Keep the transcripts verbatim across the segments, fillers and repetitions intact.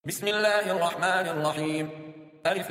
بسم الله الرحمن الرحيم. ألف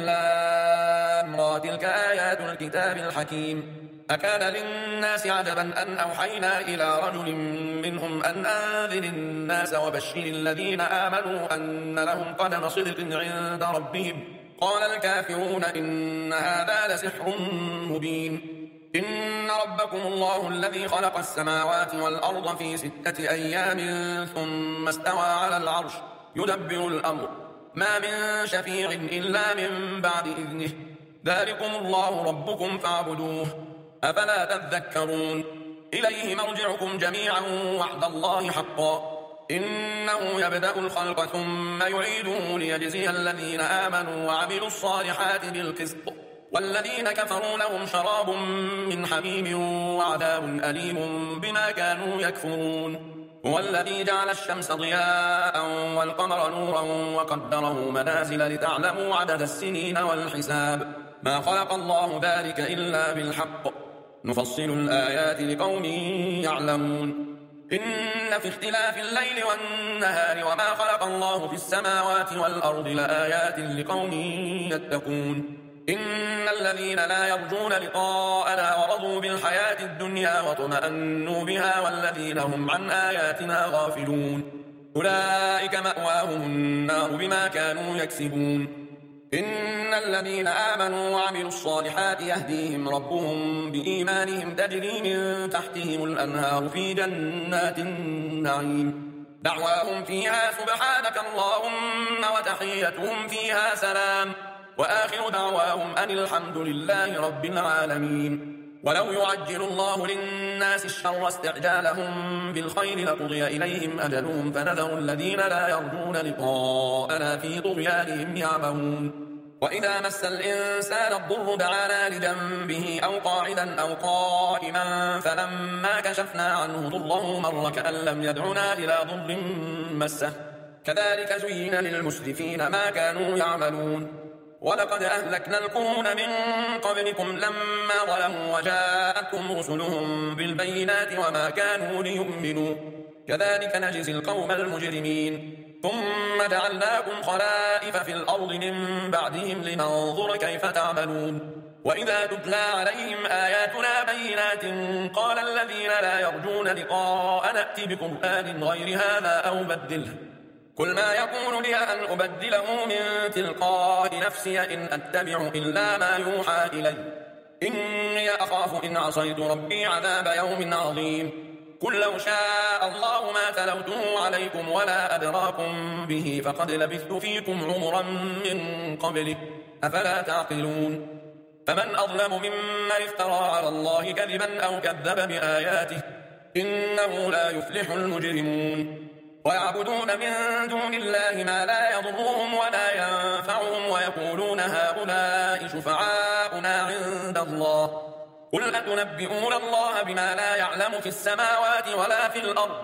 لام را، تلك آيات الكتاب الحكيم. أكان للناس عجبا أن أوحينا إلى رجل منهم أن أنذر الناس وبشر الذين آمنوا أن لهم قدم صدق عند ربهم. قال الكافرون إن هذا لسحر مبين. إن ربكم الله الذي خلق السماوات والأرض في ستة أيام ثم استوى على العرش يدبر الأمر، ما من شفيع إلا من بعد إذنه. ذلكم الله ربكم فاعبدوه، أفلا تذكرون. إليه مرجعكم جميعا وعد الله حقا، إنه يبدأ الخلق ثم يعيده ليجزي الذين آمنوا وعملوا الصالحات بالقسط، والذين كفروا لهم شراب من حميم وعذاب أليم بما كانوا يكفرون. هو الذي جعل الشمس ضياء والقمر نورا وقدره منازل لتعلموا عدد السنين والحساب، ما خلق الله ذلك إلا بالحق، نفصل الآيات لقوم يعلمون. إن في اختلاف الليل والنهار وما خلق الله في السماوات والأرض لآيات لقوم يتقون. إن الذين لا يرجون لقاءنا ورضوا بالحياة الدنيا واطمأنوا بها والذين هم عن آياتنا غافلون أولئك مأواهم النار بما كانوا يكسبون. إن الذين آمنوا وعملوا الصالحات يهديهم ربهم بإيمانهم تجري من تحتهم الأنهار في جنات النعيم، دعواهم فيها سبحانك اللهم وتحيتهم فيها سلام، وآخر دعواهم أن الحمد لله رب العالمين. ولو يعجل الله للناس الشر استعجالهم بالخير لقضي إليهم أجلهم فنذر الذين لا يرجون لقاءنا في طغيانهم يعمهون. وإذا مس الإنسان الضر دعانا لجنبه أو قاعدا أو قائما فلما كشفنا عنه ضره مر كأن لم يدعنا إلى ضر مسه، كذلك زين للمسرفين ما كانوا يعملون. ولقد أهلكنا القرون من قبلكم لما ظلموا وجاءتهم رسلهم بالبينات وما كانوا ليؤمنوا، كذلك نجزي القوم المجرمين. ثم جعلناكم خلائف في الأرض من بعدهم لننظر كيف تعملون. وإذا تتلى عليهم آياتنا بينات قال الذين لا يرجون لقاءنا ائت بقرآن غير هذا أو بدله، قل ما يكون لي أن أبدله من تلقاء نفسي إن أتبع إلا ما يوحى إلي، إني أخاف إن عصيت ربي عذاب يوم عظيم. قل لو شاء الله ما تلوته عليكم ولا أدراكم به فقد لبثت فيكم عمرا من قبله، أفلا تعقلون. فمن أظلم ممن افترى على الله كذبا أو كذب بآياته، إنه لا يفلح المجرمون. ويعبدون من دون الله ما لا يضرهم ولا ينفعهم ويقولون هؤلاء شفعاؤنا عند الله، قل أتنبئون الله بما لا يعلم في السماوات ولا في الأرض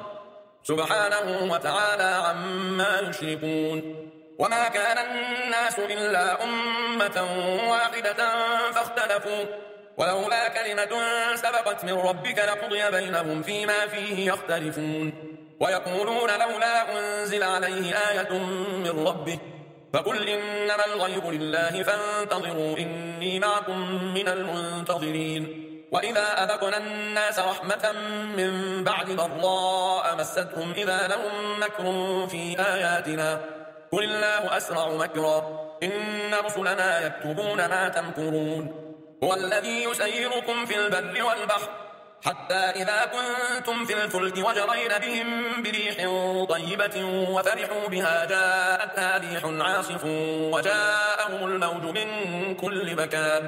سبحانه وتعالى عما يشركون. وما كان الناس إلا أمة واحدة فاختلفوا، ولولا كلمة سبقت من ربك لقضي بينهم فيما فيه يختلفون. ويقولون لولا أنزل عليه آية من ربه، فقل إنما الغيب لله فانتظروا إني معكم من المنتظرين. وإذا أذقنا الناس رحمة من بعد ضراء مستهم إذا لهم مكر في آياتنا، قل الله أسرع مكرا إن رسلنا يكتبون ما تمكرون. هو الذي يسيركم في البر والبحر حتى إذا كنتم في الفلك وجرين بهم بريح طيبة وفرحوا بها جاءتها ريح عاصف وجاءهم الموج من كل مكان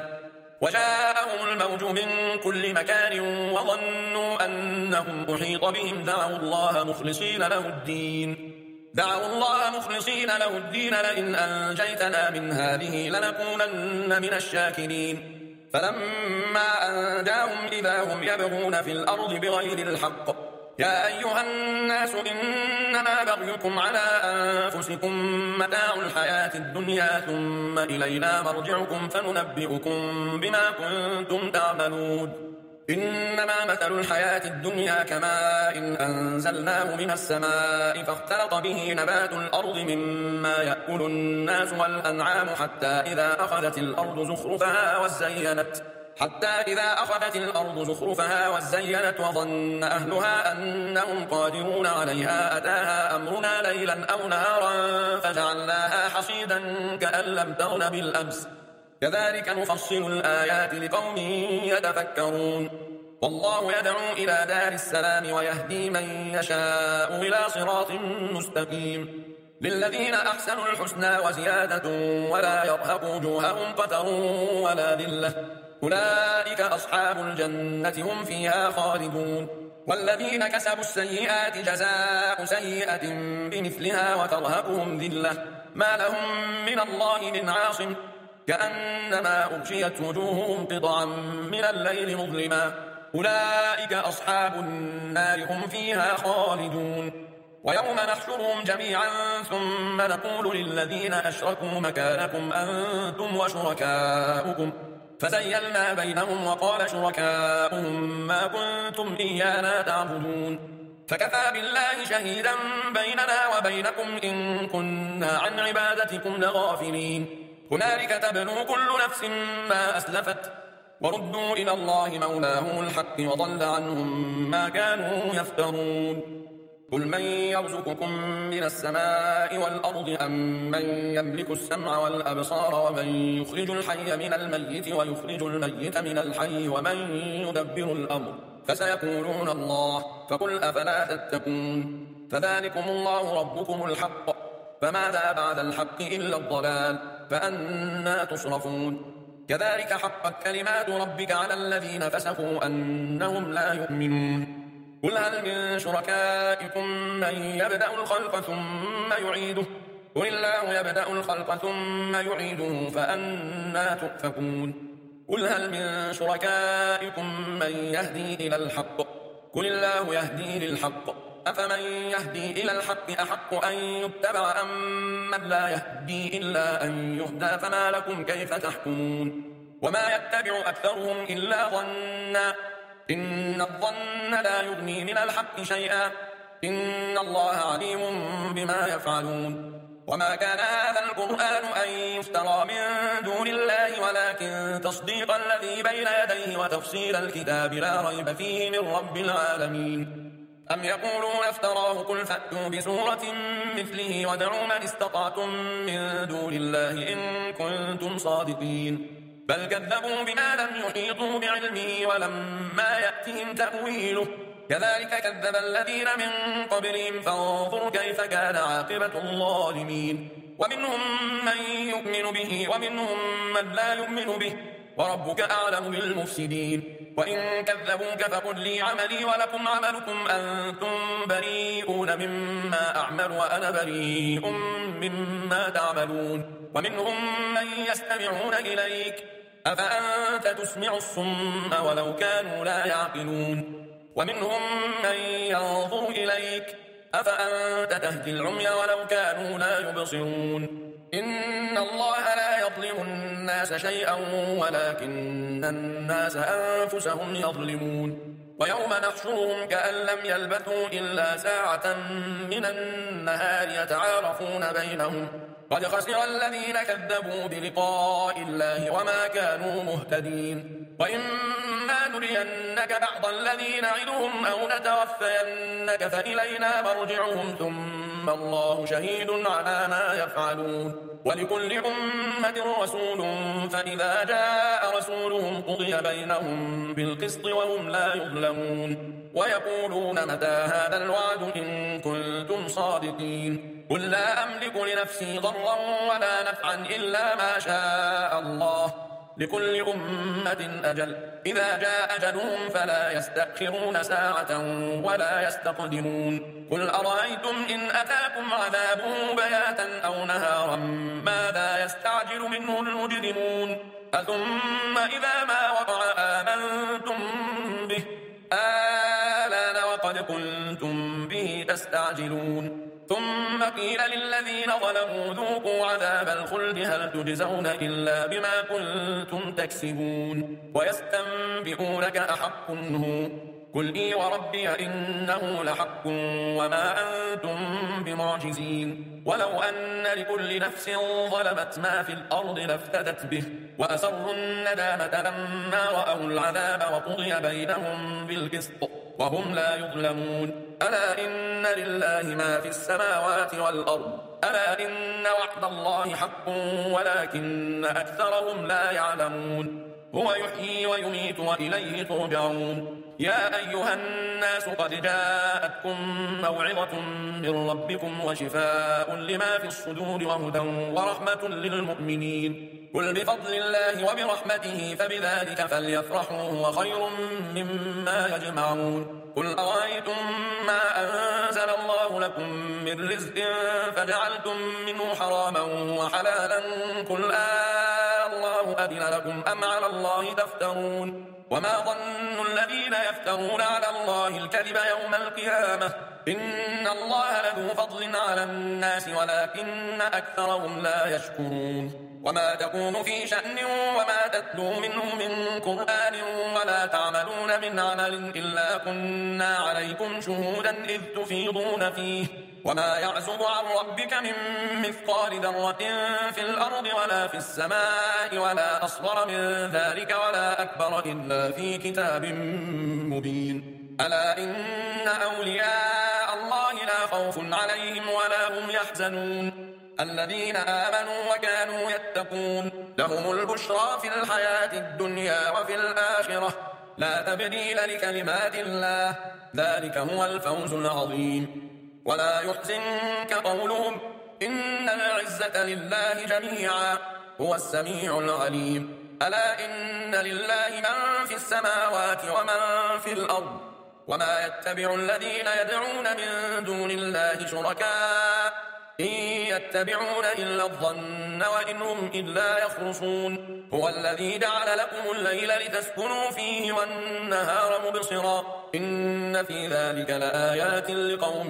وجاءهم الموج من كل مكان وظنوا أنهم أحيط بهم دعوا الله مخلصين له الدين دعوا الله مخلصين له الدين لئن أنجيتنا من هذه لنكونن من الشاكرين. فلما أنجاهم إذا هم يبغون في الأرض بغير الحق، يا أيها الناس إنما بغيكم على أنفسكم متاع الحياة الدنيا ثم إلينا مرجعكم فننبئكم بما كنتم تعملون. إنما مثل الحياة الدنيا كماء إن أنزلناه من السماء فاختلط به نبات الأرض مما يأكل الناس والأنعام حتى إذا أخذت الأرض زخرفها وزينت حتى إذا أخذت الأرض زخرفها وزينت وظن أهلها أنهم قادرون عليها أتاها أمرنا ليلا أو نهارا فجعلناها حصيدا كأن لم تغن بالأمس كذلك نفصل الآيات لقوم يتفكرون والله يدعو إلى دار السلام ويهدي من يشاء إلى صراط مستقيم للذين أحسنوا الحسنى وزيادة ولا يرهق وجوههم قتر ولا ذلة أولئك أصحاب الجنة هم فيها خالدون والذين كسبوا السيئات جزاء سيئة بمثلها وترهقهم ذلة ما لهم من الله من عاصم كأنما أغشيت وجوههم قطعا من الليل مظلما أولئك أصحاب النار هم فيها خالدون ويوم نحشرهم جميعا ثم نقول للذين أشركوا مكانكم أنتم وشركاؤكم فزيلنا بينهم وقال شركاؤهم ما كنتم إيانا تعبدون فكفى بالله شهيدا بيننا وبينكم إن كنا عن عبادتكم لغافلين هنالك تبلو كل نفس ما أسلفت وردوا إلى الله مولاهم الحق وضل عنهم ما كانوا يفترون قل من يرزقكم من السماء والأرض أم من يملك السمع والأبصار ومن يخرج الحي من الميت ويخرج الميت من الحي ومن يدبر الأمر فسيقولون الله فقل أفلا تتقون فذلكم الله ربكم الحق فماذا بعد الحق إلا الضلال فأنا تصرفون كذلك حقت كلمات ربك على الذين فسقوا أنهم لا يؤمنون قل هل من شركائكم من يبدأ الخلق ثم يعيده قل الله يبدأ الخلق ثم يعيده فأنا تؤفكون قل هل من شركائكم من يهدي إلى الحق قل الله يهدي للحق أفمن يهدي إلى الحق أحق أن يتبع أم من لا يهدي إلا أن يهدى فما لكم كيف تحكمون وما يتبع أكثرهم إلا ظنا إن الظن لا يغني من الحق شيئا إن الله عليم بما يفعلون وما كان هذا القرآن أن يفترى من دون الله ولكن تصديق الذي بين يديه وتفصيل الكتاب لا ريب فيه من رب العالمين أم يقولون افتراه قل فأتوا بسورة مثله وادعوا من استطعتم من دون الله إن كنتم صادقين بل كذبوا بما لم يحيطوا بعلمه ولما يأتهم تأويله كذلك كذب الذين من قبلهم فانظر كيف كان عاقبة الظالمين ومنهم من يؤمن به ومنهم من لا يؤمن به وربك أعلم بالمفسدين وإن كذبوك فقل لي عملي ولكم عملكم أنتم بريئون مما أعمل وأنا بريء مما تعملون ومنهم من يستمعون إليك أفأنت تسمع الصم ولو كانوا لا يعقلون ومنهم من ينظر إليك أفأنت تهدي العمي ولو كانوا لا يبصرون إن الله لا يظلم الناس شيئا ولكن الناس أنفسهم يظلمون ويوم نحشرهم كأن لم يلبثوا إلا ساعة من النهار يتعارفون بينهم قد خسر الذين كذبوا بلقاء الله وما كانوا مهتدين وإما نرينك بعض الذي نعدهم أو نتوفينك فإلينا مرجعهم ثم الله شهيد على ما يفعلون ولكل أمة رسول فإذا جاء رسولهم قضي بينهم بالقسط وهم لا يظلمون ويقولون متى هذا الوعد إن كنتم صادقين قل لا أملك لنفسي ضرا ولا نفعا إلا ما شاء الله لكل أمة أجل إذا جاء أجلهم فلا يستأخرون ساعة ولا يستقدمون قل أرأيتم إن أتاكم عذابه بياتا أو نهارا ماذا يستعجل منه المجرمون أثم إذا ما وقع آمنتم به آلان وقد كنتم به تستعجلون ثم قيل للذين ظلموا ذوقوا عذاب الخلد هل تجزون إلا بما كنتم تكسبون ويستنبئونك أحق هو قل إي وربي إنه لحق وما أنتم بمعجزين ولو أن لكل نفس ظلمت ما في الأرض لافتدت به وأسروا الندامة لما رأوا العذاب وقضي بينهم بالقسط وهم لا يظلمون ألا إن لله ما في السماوات والأرض ألا إن وعد الله حق ولكن أكثرهم لا يعلمون هو يحيي ويميت وإليه ترجعون يا أيها الناس قد جاءتكم موعظة من ربكم وشفاء لما في الصدور وهدى ورحمة للمؤمنين قل بفضل الله وبرحمته فبذلك فليفرحوا هو خير مما يجمعون قل أرأيتم ما أنزل الله لكم من رزق فجعلتم منه حراما وحلالا قل آه الله أذن لكم أم على الله تفترون وما ظن الذين يفترون على الله الكذب يوم القيامة إن الله لذو فضل على الناس ولكن أكثرهم لا يشكرون وما تكون في شأن وما تتلو منه من قرآن ولا تعملون من عمل إلا كنا عليكم شهودا إذ تفيضون فيه وما يعزب عن ربك من مثقال ذرة في الأرض ولا في السماء ولا أصغر من ذلك ولا أكبر إلا في كتاب مبين ألا إن أولياء الله لا خوف عليهم ولا هم يحزنون الذين آمنوا وكانوا يتقون لهم البشرى في الحياة الدنيا وفي الآخرة لا تبديل لكلمات الله ذلك هو الفوز العظيم ولا يحزنك قولهم إن العزة لله جميعا هو السميع العليم ألا إن لله من في السماوات ومن في الأرض وما يتبع الذين يدعون من دون الله شركاء إن يتبعون إلا الظن وإن هم إلا يخرصون هو الذي جعل لكم الليل لتسكنوا فيه والنهار مبصرا إن في ذلك لآيات لقوم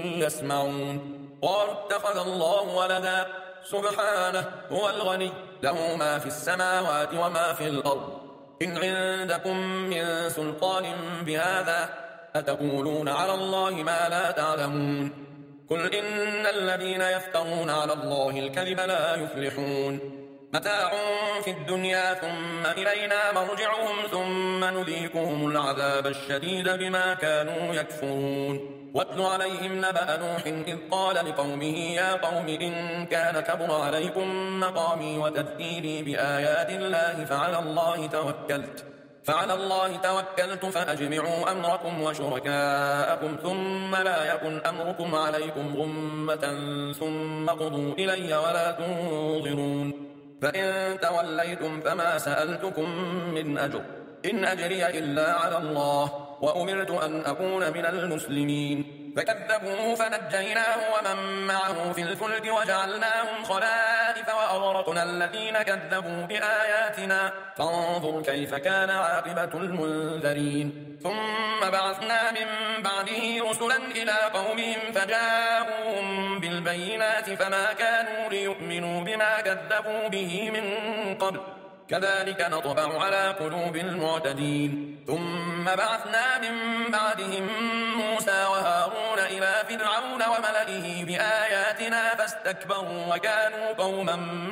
يسمعون قالوا اتخذ الله ولدا سبحانه هو الغني له ما في السماوات وما في الأرض إن عندكم من سلطان بهذا أتقولون على الله ما لا تعلمون قل إن الذين يفترون على الله الكذب لا يفلحون متاع في الدنيا ثم إلينا مرجعهم ثم نذيقهم العذاب الشديد بما كانوا يكفرون واتل عليهم نبأ نوح إذ قال لقومه يا قوم إن كان كبر عليكم مقامي وتذكيري بآيات الله فعلى الله توكلت فعلى الله توكلت فأجمعوا أمركم وشركاءكم ثم لا يكن أمركم عليكم غمة ثم قضوا إلي ولا تنظرون فإن توليتم فما سألتكم من أجر إن أجري إلا على الله وأمرت أن أكون من المسلمين فكذبوه فنجيناه ومن معه في الفلك وجعلناهم خلائف وأغرقنا الذين كذبوا بآياتنا فانظر كيف كان عاقبة المنذرين ثم بعثنا من بعده رسلا إلى قومهم فجاءوهم بالبينات فما كانوا ليؤمنوا بما كذبوا به من قبل كذلك نطبع على قلوب المعتدين ثم بعثنا من بعدهم موسى وهارون إلى فرعون وملئه بآياتنا فاستكبروا وكانوا قوما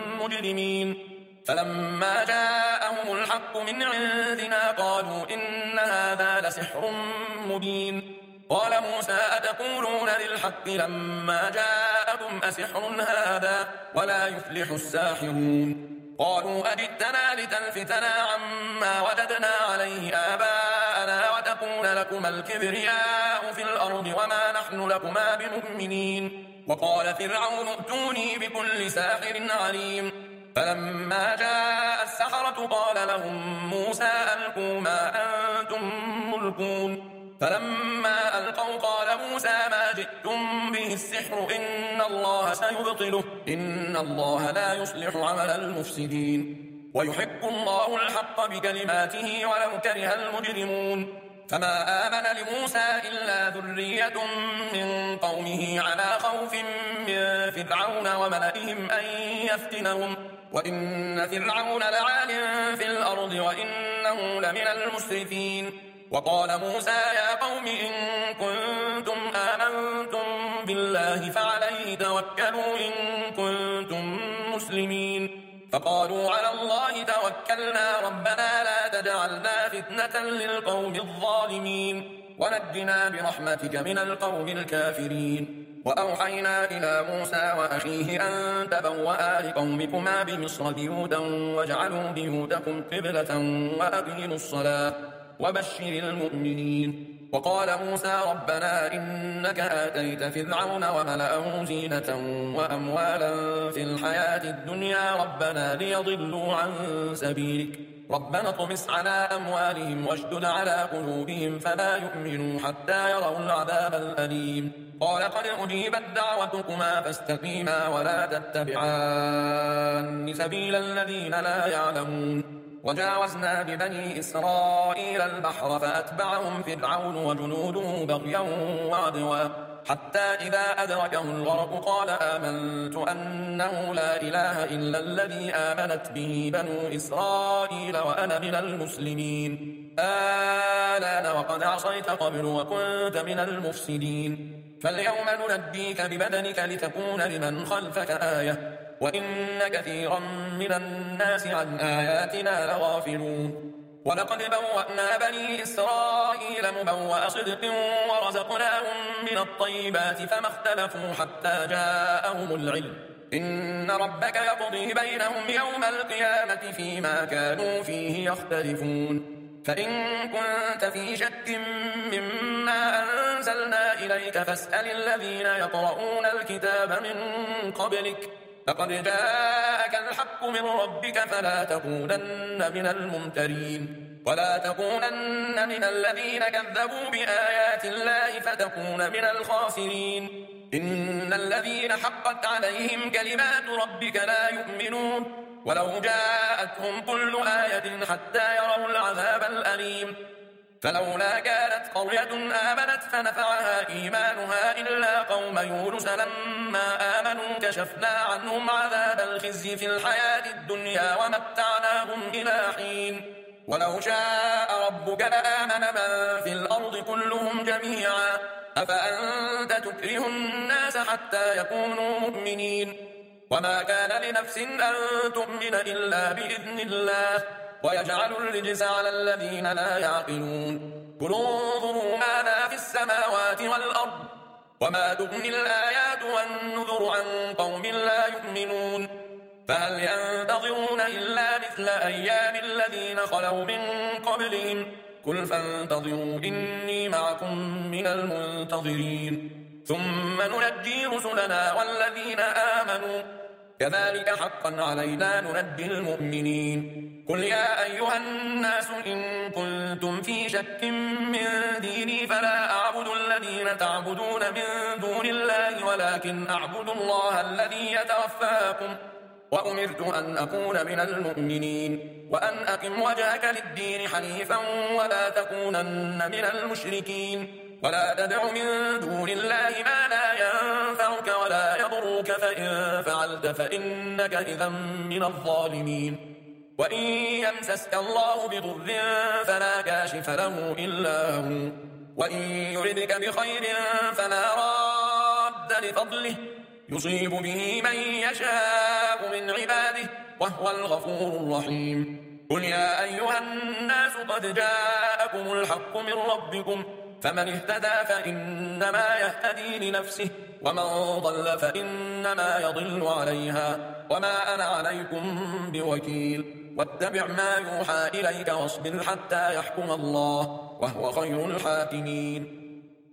مجرمين فلما جاءهم الحق من عندنا قالوا إن هذا لسحر مبين قال موسى أتقولون للحق لما جاءكم أسحر هذا ولا يفلح الساحرون قالوا أجئتنا لتلفتنا عما وجدنا عليه آباءنا وتكون لكما الكبرياء في الأرض وما نحن لكما بمؤمنين وقال فرعون ائتوني بكل ساحر عليم فلما جاء السحرة قال لهم موسى ألقوا ما أنتم ملقون فلما ألقوا قال موسى ما جئتم به السحر إن الله سيبطله إن الله لا يصلح عمل المفسدين ويحق الله الحق بكلماته ولو كره المجرمون فما آمن لموسى إلا ذرية من قومه على خوف من فرعون وملئهم أن يفتنهم وإن فرعون لعال في الأرض وإنه لمن المسرفين. وقال موسى يا قوم إن كنتم آمنتم بالله فعليه توكلوا إن كنتم مسلمين. فقالوا على الله توكلنا ربنا لا تجعلنا فتنة للقوم الظالمين ونجنا برحمتك من القوم الكافرين. وأوحينا إلى موسى وأخيه أن تبوأ لقومكما بمصر بيوتا واجعلوا بيوتكم قبلة وأقيموا الصلاة وبشر المؤمنين. وقال موسى ربنا إنك آتيت فرعون وملأه زينة وأموالا في الحياة الدنيا ربنا ليضلوا عن سبيلك ربنا اطمس على أموالهم واشدد على قلوبهم فلا يؤمنوا حتى يروا العذاب الأليم. قال قد أجيبت دعوتكما فاستقيما ولا تتبعان سبيل الذين لا يعلمون. وجاوزنا ببني إسرائيل البحر فأتبعهم فرعون وجنوده بغيا وعدوا حتى إذا أدركه الغرق قال آمنت أنه لا إله إلا الذي آمنت به بنو إسرائيل وأنا من المسلمين. آلان وقد عصيت قبل وكنت من المفسدين. فاليوم ننجيك ببدنك لتكون لمن خلفك آية وإن كثيرا من الناس عن آياتنا لغافلون. ولقد بوأنا بني إسرائيل مبوأ صدق ورزقناهم من الطيبات فما اختلفوا حتى جاءهم العلم إن ربك يقضي بينهم يوم القيامة فيما كانوا فيه يختلفون. فإن كنت في شك مما أنزلنا إليك فاسأل الذين يقرؤون الكتاب من قبلك لقد جاءك الحق من ربك فلا تكونن من الممترين ولا تكونن من الذين كذبوا بآيات الله فتكون من الخاسرين. إن الذين حقت عليهم كلمات ربك لا يؤمنون ولو جاءتهم كل آية حتى يروا العذاب الأليم. فلولا كانت قرية آمنت فنفعها إيمانها إلا قوم يونس لما آمنوا كشفنا عنهم عذاب الخزي في الحياة الدنيا ومتعناهم إلى حين. ولو شاء ربك لآمن من في الأرض كلهم جميعا أفأنت تكره الناس حتى يكونوا مؤمنين. وما كان لنفس أن تؤمن إلا بإذن الله ويجعل الرجس على الذين لا يعقلون. كلوا انظروا ماذا في السماوات والأرض وما تغني الآيات والنذر عن قوم لا يؤمنون. فهل ينتظرون إلا مثل أيام الذين خلوا من قبلهم قل فانتظروا إني معكم من المنتظرين ثم ننجي رسلنا والذين آمنوا كذلك حقا علينا ننجي المؤمنين. قل يا أيها الناس إن كنتم في شك من ديني فلا أعبد الذين تعبدون من دون الله ولكن أعبد الله الذي يتوفاكم وأمرت أن أكون من المؤمنين وأن أقم وجهك للدين حنيفا ولا تكونن من المشركين ولا تدع من دون الله ما لا ينفعك ولا يضرك فإن فعلت فإنك إذا من الظالمين. وإن يمسسك الله بضر فلا كاشف له إلا هو وإن يردك بخير فلا راد لفضله يصيب به من يشاء من عباده وهو الغفور الرحيم. قل يا أيها الناس قد جاءكم الحق من ربكم فمن اهتدى فإنما يهتدي لنفسه ومن ضل فإنما يضل عليها وما أنا عليكم بوكيل. واتبع ما يوحى إليك واصبر حتى يحكم الله وهو خير الحاكمين.